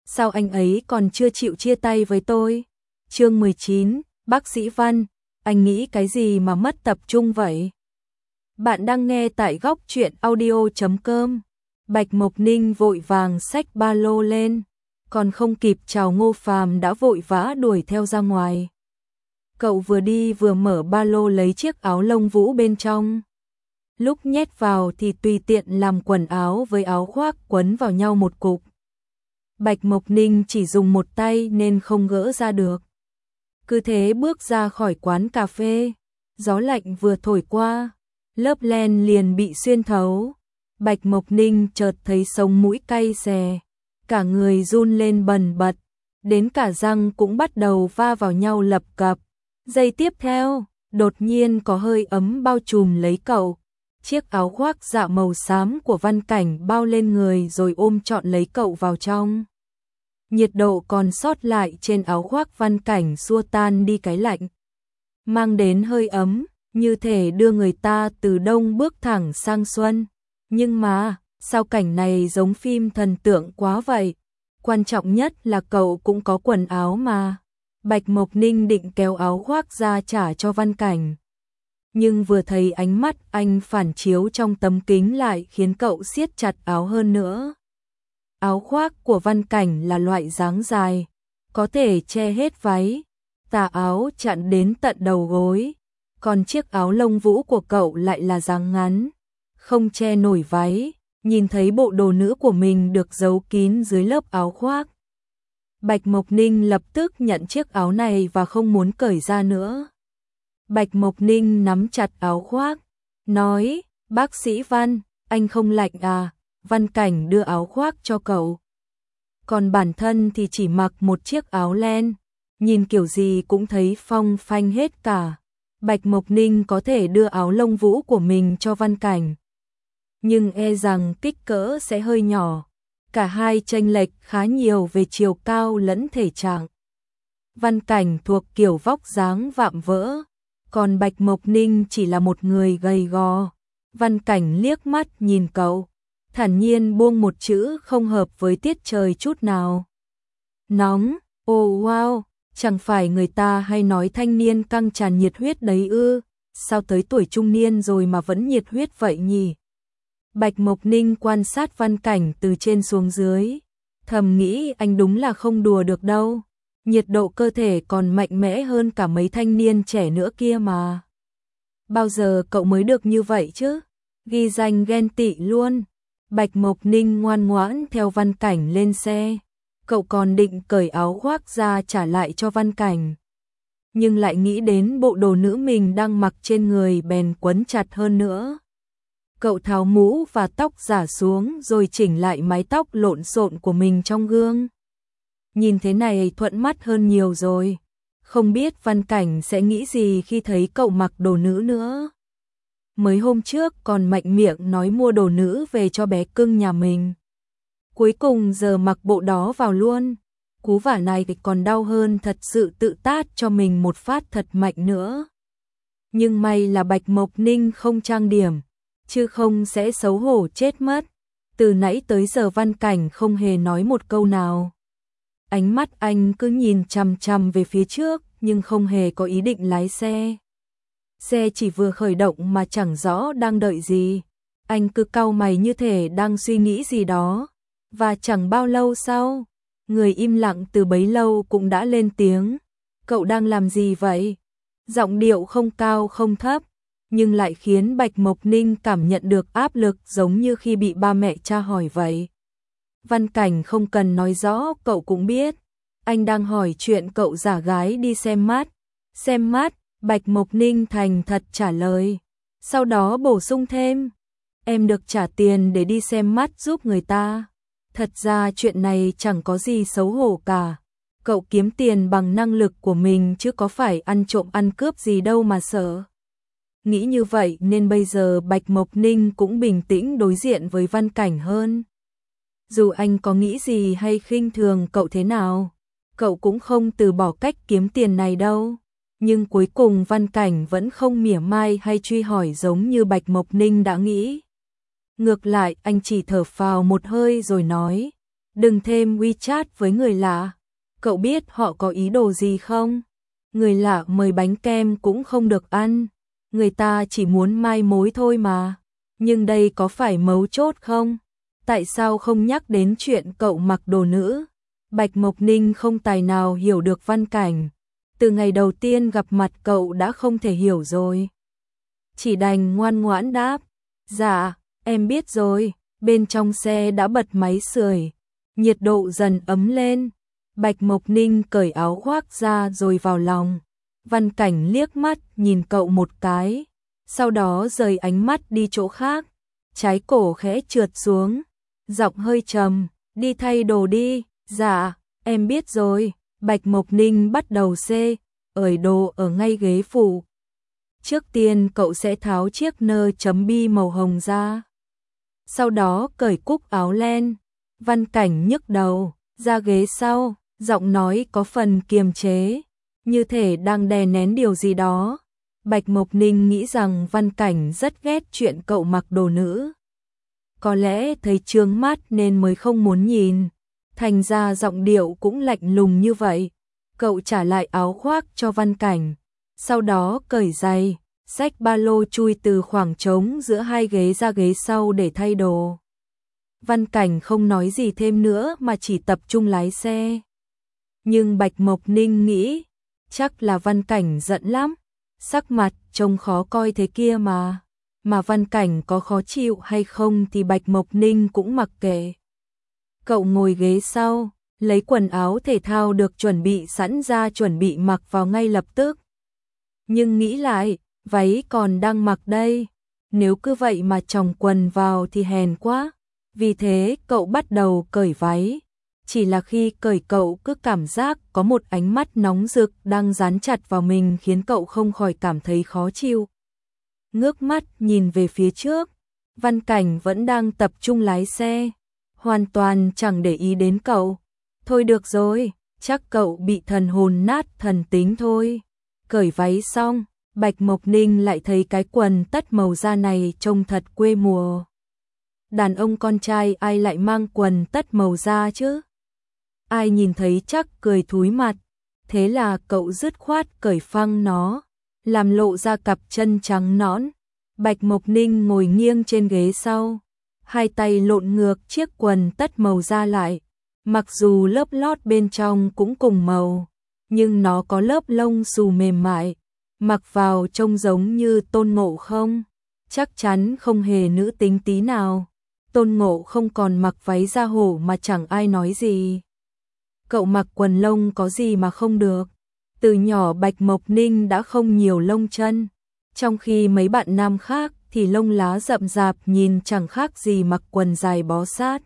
sao anh ấy còn chưa chịu chia tay với tôi? Chương 19, bác sĩ Văn, anh nghĩ cái gì mà mất tập trung vậy? Bạn đang nghe tại góc truyện audio.com. Bạch Mộc Ninh vội vàng xách ba lô lên, còn không kịp chào Ngô Phàm đã vội vã đuổi theo ra ngoài. Cậu vừa đi vừa mở ba lô lấy chiếc áo lông vũ bên trong. Lúc nhét vào thì tùy tiện làm quần áo với áo khoác quấn vào nhau một cục. Bạch Mộc Ninh chỉ dùng một tay nên không gỡ ra được. Cứ thế bước ra khỏi quán cà phê, gió lạnh vừa thổi qua, lớp len liền bị xuyên thấu. Bạch Mộc Ninh chợt thấy sống mũi cay xè, cả người run lên bần bật, đến cả răng cũng bắt đầu va vào nhau lập cập. Giây tiếp theo, đột nhiên có hơi ấm bao trùm lấy cậu. Chiếc áo khoác dạ màu xám của Văn Cảnh bao lên người rồi ôm trọn lấy cậu vào trong. Nhiệt độ còn sót lại trên áo khoác Văn Cảnh xua tan đi cái lạnh, mang đến hơi ấm, như thể đưa người ta từ đông bước thẳng sang xuân. Nhưng mà, sao cảnh này giống phim thần tượng quá vậy? Quan trọng nhất là cậu cũng có quần áo mà. Bạch Mộc Ninh định kéo áo khoác ra trả cho Văn Cảnh. Nhưng vừa thấy ánh mắt anh phản chiếu trong tấm kính lại khiến cậu siết chặt áo hơn nữa. Áo khoác của Văn Cảnh là loại dáng dài, có thể che hết váy, tà áo chặn đến tận đầu gối. Còn chiếc áo lông vũ của cậu lại là dáng ngắn, không che nổi váy, nhìn thấy bộ đồ nữ của mình được giấu kín dưới lớp áo khoác. Bạch Mộc Ninh lập tức nhận chiếc áo này và không muốn cởi ra nữa. Bạch Mộc Ninh nắm chặt áo khoác, nói, bác sĩ Văn, anh không lạnh à? Văn Cảnh đưa áo khoác cho cậu. Còn bản thân thì chỉ mặc một chiếc áo len, nhìn kiểu gì cũng thấy phong phanh hết cả. Bạch Mộc Ninh có thể đưa áo lông vũ của mình cho Văn Cảnh, nhưng e rằng kích cỡ sẽ hơi nhỏ. Cả hai chênh lệch khá nhiều về chiều cao lẫn thể trạng. Văn Cảnh thuộc kiểu vóc dáng vạm vỡ, còn Bạch Mộc Ninh chỉ là một người gầy gò. Văn Cảnh liếc mắt nhìn cậu, thản nhiên buông một chữ không hợp với tiết trời chút nào. Nóng, oh wow, chẳng phải người ta hay nói thanh niên căng tràn nhiệt huyết đấy ư? Sao tới tuổi trung niên rồi mà vẫn nhiệt huyết vậy nhỉ? Bạch Mộc Ninh quan sát Văn Cảnh từ trên xuống dưới, thầm nghĩ anh đúng là không đùa được đâu. Nhiệt độ cơ thể còn mạnh mẽ hơn cả mấy thanh niên trẻ nữa kia mà. Bao giờ cậu mới được như vậy chứ? Ghi danh ghen tị luôn. Bạch Mộc Ninh ngoan ngoãn theo Văn Cảnh lên xe. Cậu còn định cởi áo khoác ra trả lại cho Văn Cảnh, nhưng lại nghĩ đến bộ đồ nữ mình đang mặc trên người bèn quấn chặt hơn nữa. Cậu tháo mũ và tóc giả xuống rồi chỉnh lại mái tóc lộn xộn của mình trong gương. Nhìn thế này thuận mắt hơn nhiều rồi. Không biết Văn Cảnh sẽ nghĩ gì khi thấy cậu mặc đồ nữ nữa. Mới hôm trước còn mạnh miệng nói mua đồ nữ về cho bé cưng nhà mình, cuối cùng giờ mặc bộ đó vào luôn. Cú vả này còn đau hơn thật sự tự tát cho mình một phát thật mạnh nữa. Nhưng may là Bạch Mộc Ninh không trang điểm, chứ không sẽ xấu hổ chết mất. Từ nãy tới giờ Văn Cảnh không hề nói một câu nào. Ánh mắt anh cứ nhìn chằm chằm về phía trước nhưng không hề có ý định lái xe. Xe chỉ vừa khởi động mà chẳng rõ đang đợi gì. Anh cứ cau mày như thể đang suy nghĩ gì đó. Và chẳng bao lâu sau, người im lặng từ bấy lâu cũng đã lên tiếng. Cậu đang làm gì vậy? Giọng điệu không cao không thấp, nhưng lại khiến Bạch Mộc Ninh cảm nhận được áp lực giống như khi bị ba mẹ tra hỏi vậy. Văn Cảnh không cần nói rõ cậu cũng biết. Anh đang hỏi chuyện cậu giả gái đi xem mắt. Xem mắt, Bạch Mộc Ninh thành thật trả lời. Sau đó bổ sung thêm, em được trả tiền để đi xem mắt giúp người ta. Thật ra chuyện này chẳng có gì xấu hổ cả. Cậu kiếm tiền bằng năng lực của mình chứ có phải ăn trộm ăn cướp gì đâu mà sợ. Nghĩ như vậy nên bây giờ Bạch Mộc Ninh cũng bình tĩnh đối diện với Văn Cảnh hơn. Dù anh có nghĩ gì hay khinh thường cậu thế nào, cậu cũng không từ bỏ cách kiếm tiền này đâu. Nhưng cuối cùng Văn Cảnh vẫn không mỉa mai hay truy hỏi giống như Bạch Mộc Ninh đã nghĩ. Ngược lại anh chỉ thở phào một hơi rồi nói, Đừng thêm WeChat với người lạ. Cậu biết họ có ý đồ gì không? Người lạ mời bánh kem cũng không được ăn. Người ta chỉ muốn mai mối thôi mà. Nhưng đây có phải mấu chốt không? Tại sao không nhắc đến chuyện cậu mặc đồ nữ? Bạch Mộc Ninh không tài nào hiểu được Văn Cảnh. Từ ngày đầu tiên gặp mặt cậu đã không thể hiểu rồi. Chỉ đành ngoan ngoãn đáp. Dạ, em biết rồi. Bên trong xe đã bật máy sưởi, nhiệt độ dần ấm lên. Bạch Mộc Ninh cởi áo khoác ra rồi vào lòng. Văn Cảnh liếc mắt nhìn cậu một cái, sau đó rời ánh mắt đi chỗ khác. Trái cổ khẽ trượt xuống, giọng hơi trầm, đi thay đồ đi. Dạ, em biết rồi. Bạch Mộc Ninh bắt đầu ởi đồ ở ngay ghế phụ. Trước tiên cậu sẽ tháo chiếc nơ chấm bi màu hồng ra. Sau đó cởi cúc áo len. Văn Cảnh nhức đầu, ra ghế sau, giọng nói có phần kiềm chế, như thể đang đè nén điều gì đó. Bạch Mộc Ninh nghĩ rằng Văn Cảnh rất ghét chuyện cậu mặc đồ nữ. Có lẽ thấy chướng mắt nên mới không muốn nhìn, thành ra giọng điệu cũng lạnh lùng như vậy. Cậu trả lại áo khoác cho Văn Cảnh, sau đó cởi giày, xách ba lô chui từ khoảng trống giữa hai ghế ra ghế sau để thay đồ. Văn Cảnh không nói gì thêm nữa mà chỉ tập trung lái xe. Nhưng Bạch Mộc Ninh nghĩ, chắc là Văn Cảnh giận lắm, sắc mặt trông khó coi thế kia mà. Mà Văn Cảnh có khó chịu hay không thì Bạch Mộc Ninh cũng mặc kệ. Cậu ngồi ghế sau, lấy quần áo thể thao được chuẩn bị sẵn ra chuẩn bị mặc vào ngay lập tức. Nhưng nghĩ lại, váy còn đang mặc đây, nếu cứ vậy mà chồng quần vào thì hèn quá. Vì thế cậu bắt đầu cởi váy. Chỉ là khi cởi cậu cứ cảm giác có một ánh mắt nóng rực đang dán chặt vào mình khiến cậu không khỏi cảm thấy khó chịu. Ngước mắt nhìn về phía trước, Văn Cảnh vẫn đang tập trung lái xe, hoàn toàn chẳng để ý đến cậu. Thôi được rồi, chắc cậu bị thần hồn nát thần tính thôi. Cởi váy xong, Bạch Mộc Ninh lại thấy cái quần tất màu da này trông thật quê mùa. Đàn ông con trai ai lại mang quần tất màu da chứ? Ai nhìn thấy chắc cười thúi mặt. Thế là cậu dứt khoát cởi phăng nó, làm lộ ra cặp chân trắng nõn. Bạch Mộc Ninh ngồi nghiêng trên ghế sau, hai tay lộn ngược chiếc quần tất màu da lại. Mặc dù lớp lót bên trong cũng cùng màu, nhưng nó có lớp lông xù mềm mại, mặc vào trông giống như Tôn Ngộ không? Chắc chắn không hề nữ tính tí nào. Tôn Ngộ không còn mặc váy da hổ mà chẳng ai nói gì. Cậu mặc quần lông có gì mà không được. Từ nhỏ Bạch Mộc Ninh đã không nhiều lông chân, trong khi mấy bạn nam khác thì lông lá rậm rạp nhìn chẳng khác gì mặc quần dài bó sát.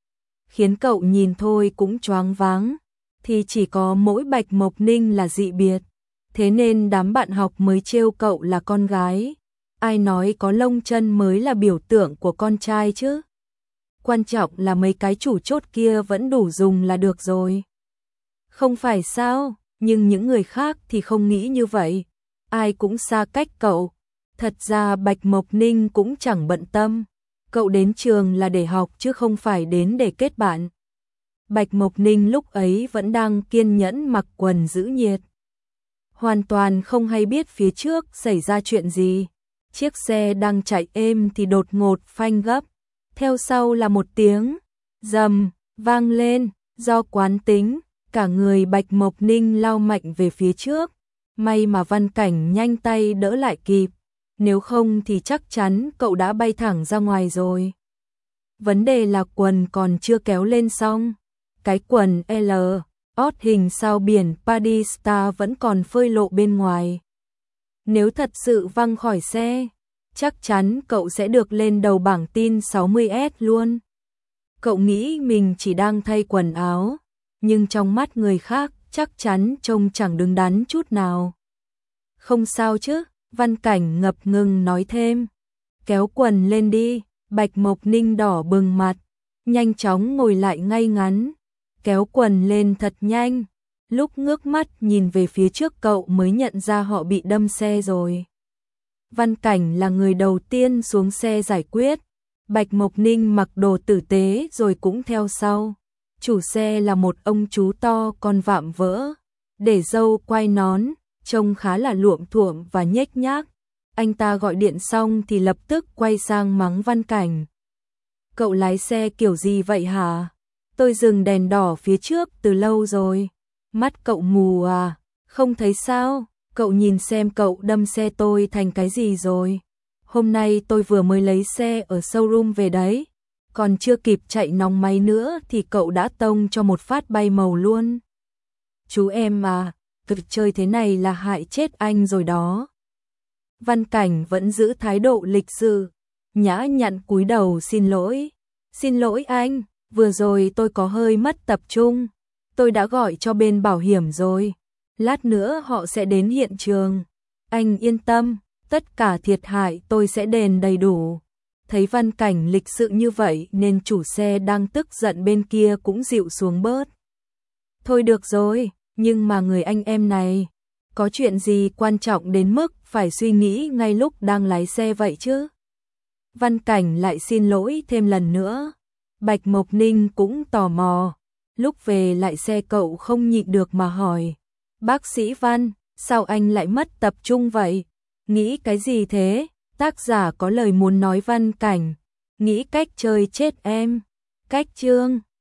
Khiến cậu nhìn thôi cũng choáng váng, thì chỉ có mỗi Bạch Mộc Ninh là dị biệt. Thế nên đám bạn học mới trêu cậu là con gái. Ai nói có lông chân mới là biểu tượng của con trai chứ? Quan trọng là mấy cái chủ chốt kia vẫn đủ dùng là được rồi. Không phải sao, nhưng những người khác thì không nghĩ như vậy. Ai cũng xa cách cậu. Thật ra Bạch Mộc Ninh cũng chẳng bận tâm. Cậu đến trường là để học chứ không phải đến để kết bạn. Bạch Mộc Ninh lúc ấy vẫn đang kiên nhẫn mặc quần giữ nhiệt. Hoàn toàn không hay biết phía trước xảy ra chuyện gì. Chiếc xe đang chạy êm thì đột ngột phanh gấp. Theo sau là một tiếng rầm vang lên, do quán tính, cả người Bạch Mộc Ninh lao mạnh về phía trước. May mà Văn Cảnh nhanh tay đỡ lại kịp, nếu không thì chắc chắn cậu đã bay thẳng ra ngoài rồi. Vấn đề là quần còn chưa kéo lên xong. Cái quần L, ót hình sao biển Padista vẫn còn phơi lộ bên ngoài. Nếu thật sự văng khỏi xe, chắc chắn cậu sẽ được lên đầu bảng tin 60S luôn. Cậu nghĩ mình chỉ đang thay quần áo, nhưng trong mắt người khác chắc chắn trông chẳng đứng đắn chút nào. Không sao chứ, Văn Cảnh ngập ngừng nói thêm. Kéo quần lên đi. Bạch Mộc Ninh đỏ bừng mặt, nhanh chóng ngồi lại ngay ngắn, kéo quần lên thật nhanh. Lúc ngước mắt nhìn về phía trước cậu mới nhận ra họ bị đâm xe rồi. Văn Cảnh là người đầu tiên xuống xe giải quyết. Bạch Mộc Ninh mặc đồ tử tế rồi cũng theo sau. Chủ xe là một ông chú to con vạm vỡ, để râu quai nón, trông khá là luộm thuộm và nhếch nhác. Anh ta gọi điện xong thì lập tức quay sang mắng Văn Cảnh. Cậu lái xe kiểu gì vậy hả? Tôi dừng đèn đỏ phía trước từ lâu rồi. Mắt cậu mù à? Không thấy sao? Cậu nhìn xem cậu đâm xe tôi thành cái gì rồi. Hôm nay tôi vừa mới lấy xe ở showroom về đấy. Còn chưa kịp chạy nóng máy nữa thì cậu đã tông cho một phát bay màu luôn. Chú em à, cực chơi thế này là hại chết anh rồi đó. Văn Cảnh vẫn giữ thái độ lịch sự, nhã nhặn cúi đầu xin lỗi. Xin lỗi anh, vừa rồi tôi có hơi mất tập trung. Tôi đã gọi cho bên bảo hiểm rồi. Lát nữa họ sẽ đến hiện trường. Anh yên tâm, tất cả thiệt hại tôi sẽ đền đầy đủ. Thấy Văn Cảnh lịch sự như vậy nên chủ xe đang tức giận bên kia cũng dịu xuống bớt. Thôi được rồi, nhưng mà người anh em này, có chuyện gì quan trọng đến mức phải suy nghĩ ngay lúc đang lái xe vậy chứ? Văn Cảnh lại xin lỗi thêm lần nữa. Bạch Mộc Ninh cũng tò mò. Lúc về lại xe cậu không nhịn được mà hỏi. Bác sĩ Văn, sao anh lại mất tập trung vậy? Nghĩ cái gì thế? Tác giả có lời muốn nói Văn Cảnh. Nghĩ cách chơi chết em. Cách chương